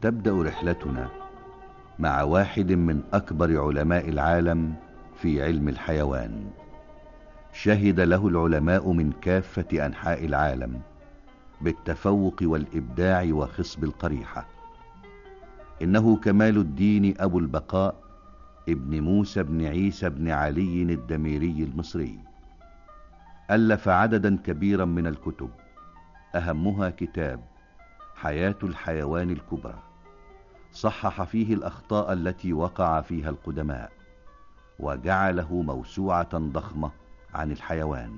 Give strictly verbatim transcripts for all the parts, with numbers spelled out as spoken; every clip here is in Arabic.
تبدأ رحلتنا مع واحد من أكبر علماء العالم في علم الحيوان، شهد له العلماء من كافة أنحاء العالم بالتفوق والإبداع وخصب القريحة. إنه كمال الدين أبو البقاء ابن موسى بن عيسى بن علي الدميري المصري. ألف عددا كبيرا من الكتب، أهمها كتاب حياة الحيوان الكبرى، صحح فيه الأخطاء التي وقع فيها القدماء، وجعله موسوعة ضخمة عن الحيوان.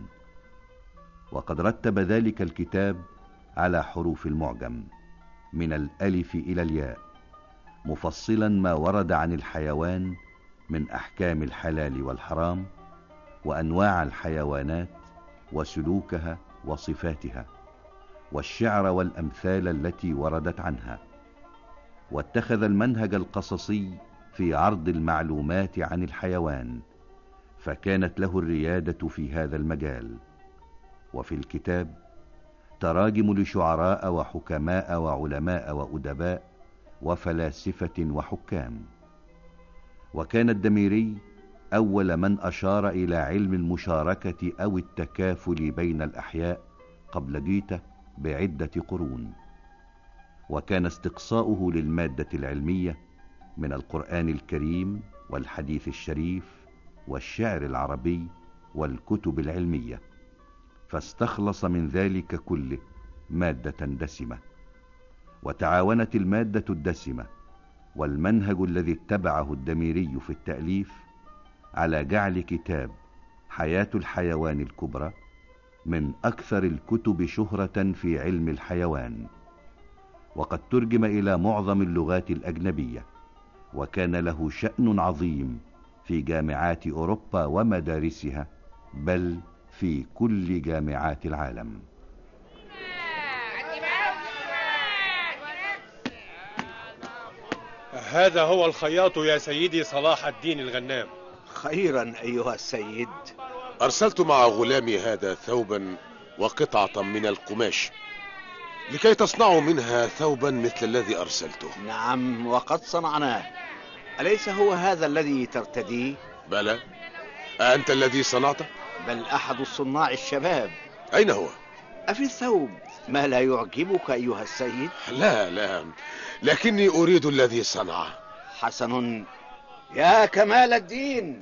وقد رتب ذلك الكتاب على حروف المعجم من الألف إلى الياء، مفصلا ما ورد عن الحيوان من أحكام الحلال والحرام، وأنواع الحيوانات وسلوكها وصفاتها، والشعر والأمثال التي وردت عنها. واتخذ المنهج القصصي في عرض المعلومات عن الحيوان، فكانت له الريادة في هذا المجال. وفي الكتاب تراجم لشعراء وحكماء وعلماء وأدباء وفلاسفة وحكام. وكان الدميري أول من أشار إلى علم المشاركة أو التكافل بين الأحياء قبل جيته بعدة قرون. وكان استقصاؤه للمادة العلمية من القرآن الكريم والحديث الشريف والشعر العربي والكتب العلمية، فاستخلص من ذلك كله مادة دسمة. وتعاونت المادة الدسمة والمنهج الذي اتبعه الدميري في التأليف على جعل كتاب حياة الحيوان الكبرى من أكثر الكتب شهرة في علم الحيوان. وقد ترجم إلى معظم اللغات الأجنبية، وكان له شأن عظيم في جامعات أوروبا ومدارسها، بل في كل جامعات العالم. هذا هو الخياط يا سيدي صلاح الدين الغنام. خيرا أيها السيد. أرسلت مع غلامي هذا ثوبا وقطعة من القماش لكي تصنعوا منها ثوبا مثل الذي أرسلته. نعم، وقد صنعناه. أليس هو هذا الذي ترتديه؟ بلى. أنت الذي صنعته؟ بل أحد الصناع الشباب. أين هو؟ أفي الثوب ما لا يعجبك أيها السيد؟ لا لا، لكني أريد الذي صنعه. حسن. يا كمال الدين،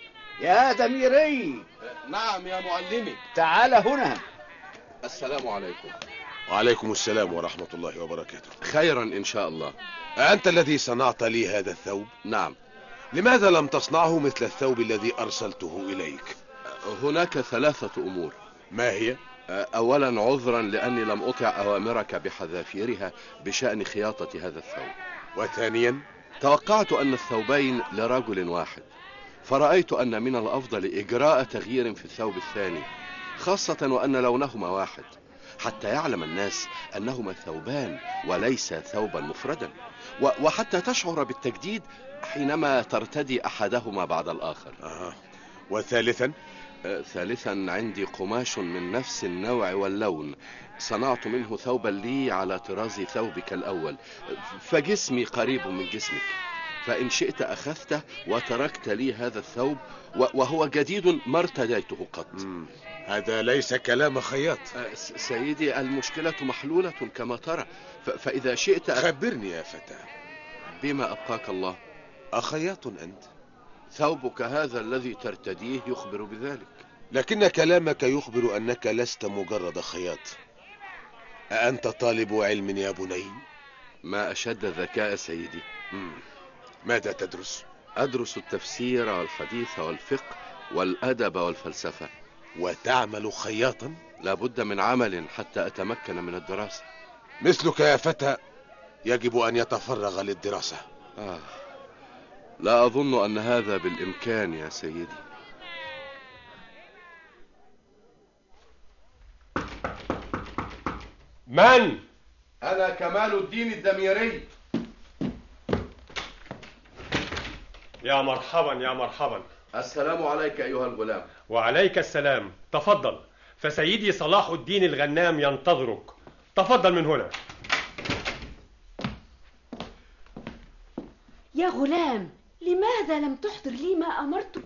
يا دميري. نعم يا معلمي. تعال هنا. السلام عليكم. وعليكم السلام ورحمة الله وبركاته. خيرا إن شاء الله. أنت الذي صنعت لي هذا الثوب؟ نعم. لماذا لم تصنعه مثل الثوب الذي أرسلته إليك؟ هناك ثلاثة أمور. ما هي؟ أولا عذرا لأني لم أطع أوامرك بحذافيرها بشأن خياطة هذا الثوب. وثانيا توقعت أن الثوبين لرجل واحد، فرأيت أن من الأفضل إجراء تغيير في الثوب الثاني، خاصة وأن لونهما واحد، حتى يعلم الناس أنهما ثوبان وليس ثوبا مفردا، وحتى تشعر بالتجديد حينما ترتدي أحدهما بعد الآخر. آه. وثالثا؟ آه ثالثا عندي قماش من نفس النوع واللون، صنعت منه ثوبا لي على طراز ثوبك الأول، فجسمي قريب من جسمك، فإن شئت أخذته وتركت لي هذا الثوب وهو جديد ما ارتديته قط. مم. هذا ليس كلام خياط. آه سيدي، المشكلة محلولة كما ترى، فإذا شئت أ... خبرني يا فتى. بما أبقاك الله. أخياط أنت؟ ثوبك هذا الذي ترتديه يخبر بذلك. لكن كلامك يخبر أنك لست مجرد خياط. أأنت طالب علم يا بني؟ ما أشد الذكاء سيدي. مم. ماذا تدرس؟ أدرس التفسير والحديث والفقه والأدب والفلسفة. وتعمل خياطا؟ لابد من عمل حتى أتمكن من الدراسة. مثلك يا فتى يجب أن يتفرغ للدراسة. آه. لا أظن أن هذا بالإمكان يا سيدي. من؟ أنا كمال الدين الدميري. يا مرحبا يا مرحبا. السلام عليك أيها الغلام. وعليك السلام. تفضل، فسيدي صلاح الدين الغنام ينتظرك. تفضل من هنا. يا غلام، لماذا لم تحضر لي ما أمرتك؟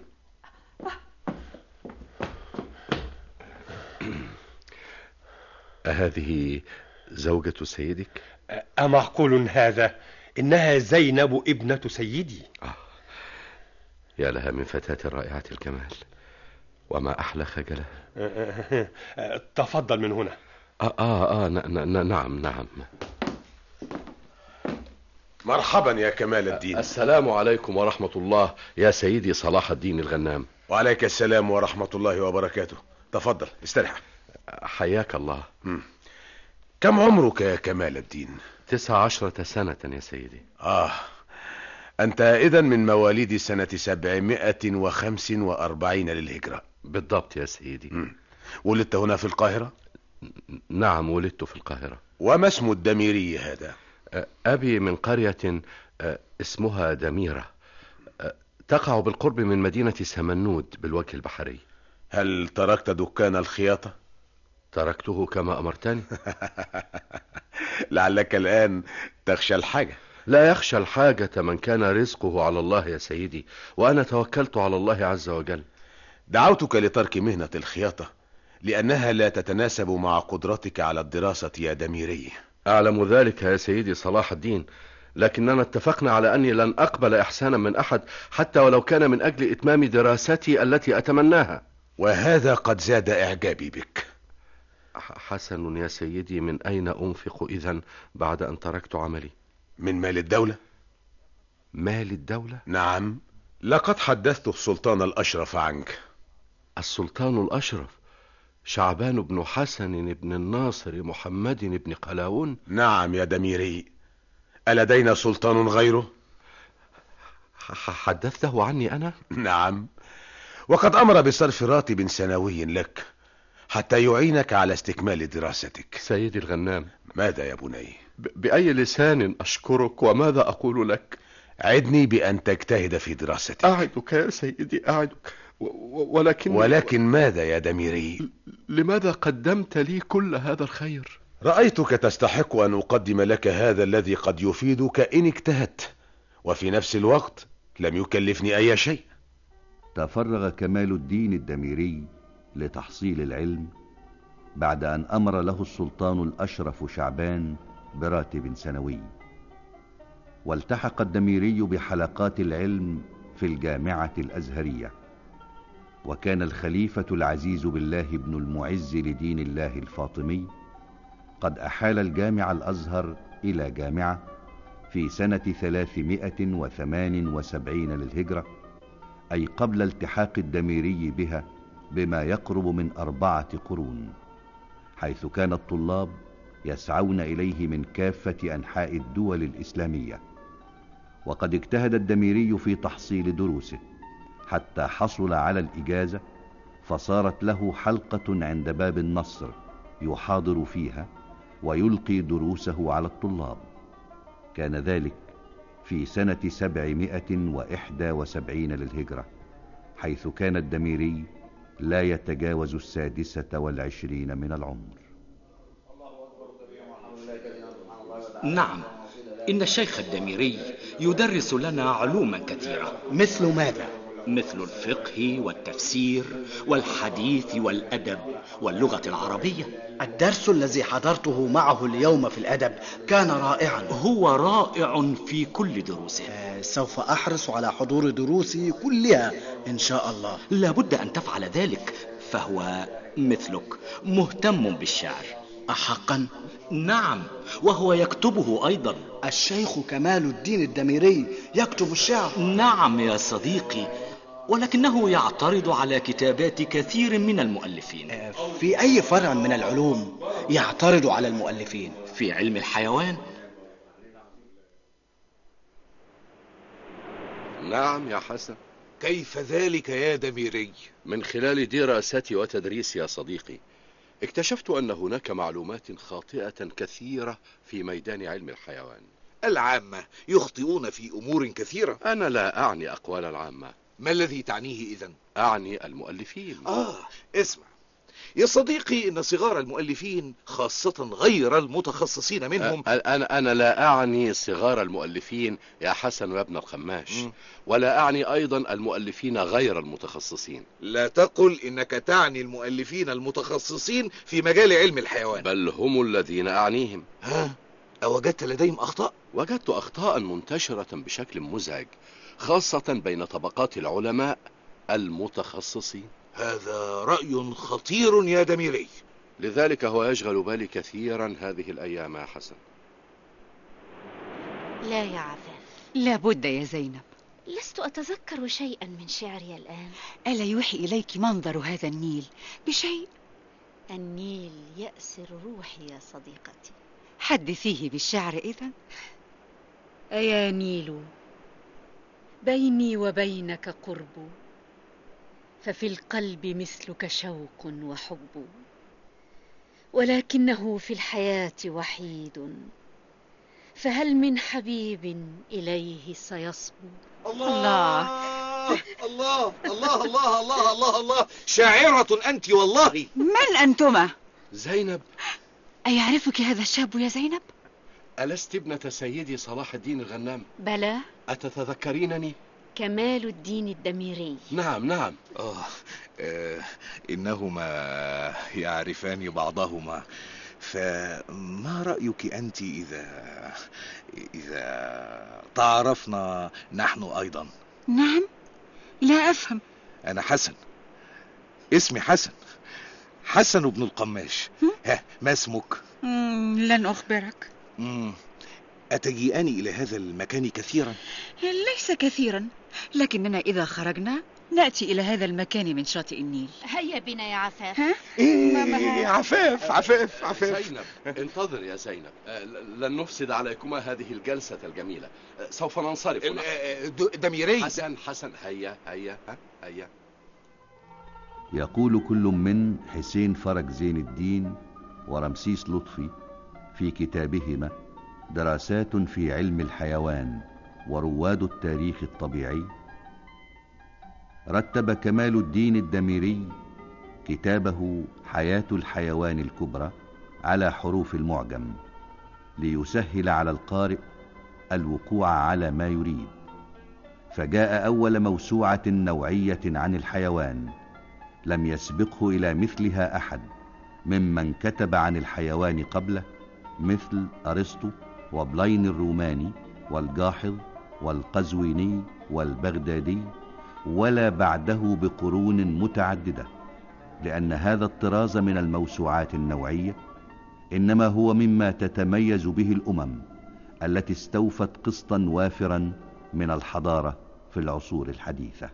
أهذه زوجة سيدك؟ أمعقول هذا؟ إنها زينب ابنة سيدي. آه. يا لها من فتاة رائعة الجمال، وما أحلى خجلها. تفضل من هنا. آه آه, آه نعم نعم. مرحبا يا كمال الدين. السلام عليكم ورحمة الله يا سيدي صلاح الدين الغنام. وعليك السلام ورحمة الله وبركاته. تفضل استريح. حياك الله. م. كم عمرك يا كمال الدين؟ تسع عشرة سنة يا سيدي. آه أنت إذن من مواليد سنة سبعمائة وخمس وأربعين للهجرة. بالضبط يا سيدي. م. ولدت هنا في القاهرة؟ نعم ولدت في القاهرة. وما اسم الدميري هذا؟ أبي من قرية اسمها دميرة، تقع بالقرب من مدينة سمنود بالوجه البحري. هل تركت دكان الخياطة؟ تركته كما أمرتني. لعلك الآن تخشى الحاجة. لا يخشى الحاجة من كان رزقه على الله يا سيدي، وأنا توكلت على الله عز وجل. دعوتك لترك مهنة الخياطة لأنها لا تتناسب مع قدرتك على الدراسة يا دميري. أعلم ذلك يا سيدي صلاح الدين، لكننا اتفقنا على أني لن أقبل إحسانا من أحد حتى ولو كان من أجل إتمام دراستي التي أتمناها. وهذا قد زاد إعجابي بك. حسن يا سيدي، من أين أنفق إذن بعد أن تركت عملي؟ من مال الدولة. مال الدولة؟ نعم، لقد حدثت السلطان الأشرف عنك. السلطان الأشرف شعبان بن حسن بن الناصر محمد بن قلاوون؟ نعم يا دميري. ألدينا سلطان غيره؟ حدثته عني أنا؟ نعم، وقد أمر بصرف راتب سنوي لك حتى يعينك على استكمال دراستك. سيدي الغنام. ماذا يا بني؟ بأي لسان أشكرك وماذا أقول لك؟ عدني بأن تجتهد في دراستك. أعدك يا سيدي أعدك، ولكن ولكن ماذا يا دميري؟ لماذا قدمت لي كل هذا الخير؟ رأيتك تستحق أن أقدم لك هذا الذي قد يفيدك إن اجتهدت، وفي نفس الوقت لم يكلفني أي شيء. تفرغ كمال الدين الدميري لتحصيل العلم بعد أن أمر له السلطان الأشرف شعبان براتب سنوي، والتحق الدميري بحلقات العلم في الجامعة الأزهرية. وكان الخليفة العزيز بالله بن المعز لدين الله الفاطمي قد أحال الجامع الأزهر إلى جامعة في سنة ثلاثمائة وثمان وسبعين للهجرة، أي قبل التحاق الدميري بها بما يقرب من أربعة قرون، حيث كان الطلاب يسعون إليه من كافة أنحاء الدول الإسلامية. وقد اجتهد الدميري في تحصيل دروسه حتى حصل على الإجازة، فصارت له حلقة عند باب النصر يحاضر فيها ويلقي دروسه على الطلاب. كان ذلك في سنة سبعمائة وإحدى وسبعين للهجرة، حيث كان الدميري لا يتجاوز السادسة والعشرين من العمر. نعم، إن الشيخ الدميري يدرس لنا علوما كثيرة. مثل ماذا؟ مثل الفقه والتفسير والحديث والأدب واللغة العربية. الدرس الذي حضرته معه اليوم في الأدب كان رائعا. هو رائع في كل دروسه. آه سوف أحرص على حضور دروسي كلها إن شاء الله. لابد أن تفعل ذلك، فهو مثلك مهتم بالشعر. أحقا؟ نعم، وهو يكتبه أيضا. الشيخ كمال الدين الدميري يكتب الشعر؟ نعم يا صديقي، ولكنه يعترض على كتابات كثير من المؤلفين. في أي فرع من العلوم يعترض على المؤلفين؟ في علم الحيوان. نعم يا حسن. كيف ذلك يا دميري؟ من خلال دراستي وتدريسي يا صديقي اكتشفت أن هناك معلومات خاطئة كثيرة في ميدان علم الحيوان. العامة يخطئون في أمور كثيرة. أنا لا أعني أقوال العامة. ما الذي تعنيه إذن؟ أعني المؤلفين. آه اسمع، يا صديقي إن صغار المؤلفين خاصة غير المتخصصين منهم. أنا أنا لا أعني صغار المؤلفين يا حسن يا ابن الخماش، ولا أعني أيضا المؤلفين غير المتخصصين. لا تقل إنك تعني المؤلفين المتخصصين في مجال علم الحيوان، بل هم الذين أعنيهم. ها؟ أوجدت لديهم أخطاء؟ وجدت أخطاء منتشرة بشكل مزعج، خاصة بين طبقات العلماء المتخصصين. هذا رأي خطير يا دميري، لذلك هو يشغل بالي كثيرا هذه الأيام يا حسن. لا يا عفاف، لابد يا زينب. لست أتذكر شيئا من شعري الآن. ألا يوحي إليك منظر هذا النيل بشيء؟ النيل يأسر روحي يا صديقتي. حدثيه بالشعر إذن. أيا نيل، بيني وبينك قرب، ففي القلب مثلك شوق وحب، ولكنه في الحياة وحيد، فهل من حبيب إليه سيصبو؟ الله الله الله الله الله الله الله، شاعرة أنت والله. من أنتما؟ زينب. أيعرفك هذا الشاب يا زينب؟ ألست ابنة سيدي صلاح الدين الغنام؟ بلى. أتتذكرينني؟ كمال الدين الدميري. نعم نعم. آه. آه إنهما يعرفان بعضهما، فما رأيك أنت إذا إذا تعرفنا نحن أيضا؟ نعم، لا أفهم. أنا حسن، اسمي حسن، حسن بن القماش. ها، ما اسمك؟ مم، لن أخبرك. مم. أتجيئان إلى هذا المكان كثيرا؟ ليس كثيرا، لكننا إذا خرجنا نأتي إلى هذا المكان من شاطئ النيل. هيا بنا يا عفاف. ها؟ إيه عفاف عفاف عفاف. زينب، انتظر يا زينب، لن نفسد عليكما هذه الجلسة الجميلة، سوف ننصرف. دميري. حسن حسن، هيا هيا هيا. يقول كل من حسين فرج زين الدين ورمسيس لطفي في كتابهما دراسات في علم الحيوان ورواد التاريخ الطبيعي: رتب كمال الدين الدميري كتابه حياة الحيوان الكبرى على حروف المعجم ليسهل على القارئ الوقوع على ما يريد، فجاء أول موسوعة نوعية عن الحيوان لم يسبقه إلى مثلها أحد ممن كتب عن الحيوان قبله، مثل أرسطو وبلاين الروماني والجاحظ والقزويني والبغدادي، ولا بعده بقرون متعددة، لأن هذا الطراز من الموسوعات النوعية إنما هو مما تتميز به الأمم التي استوفت قسطا وافرا من الحضارة في العصور الحديثة.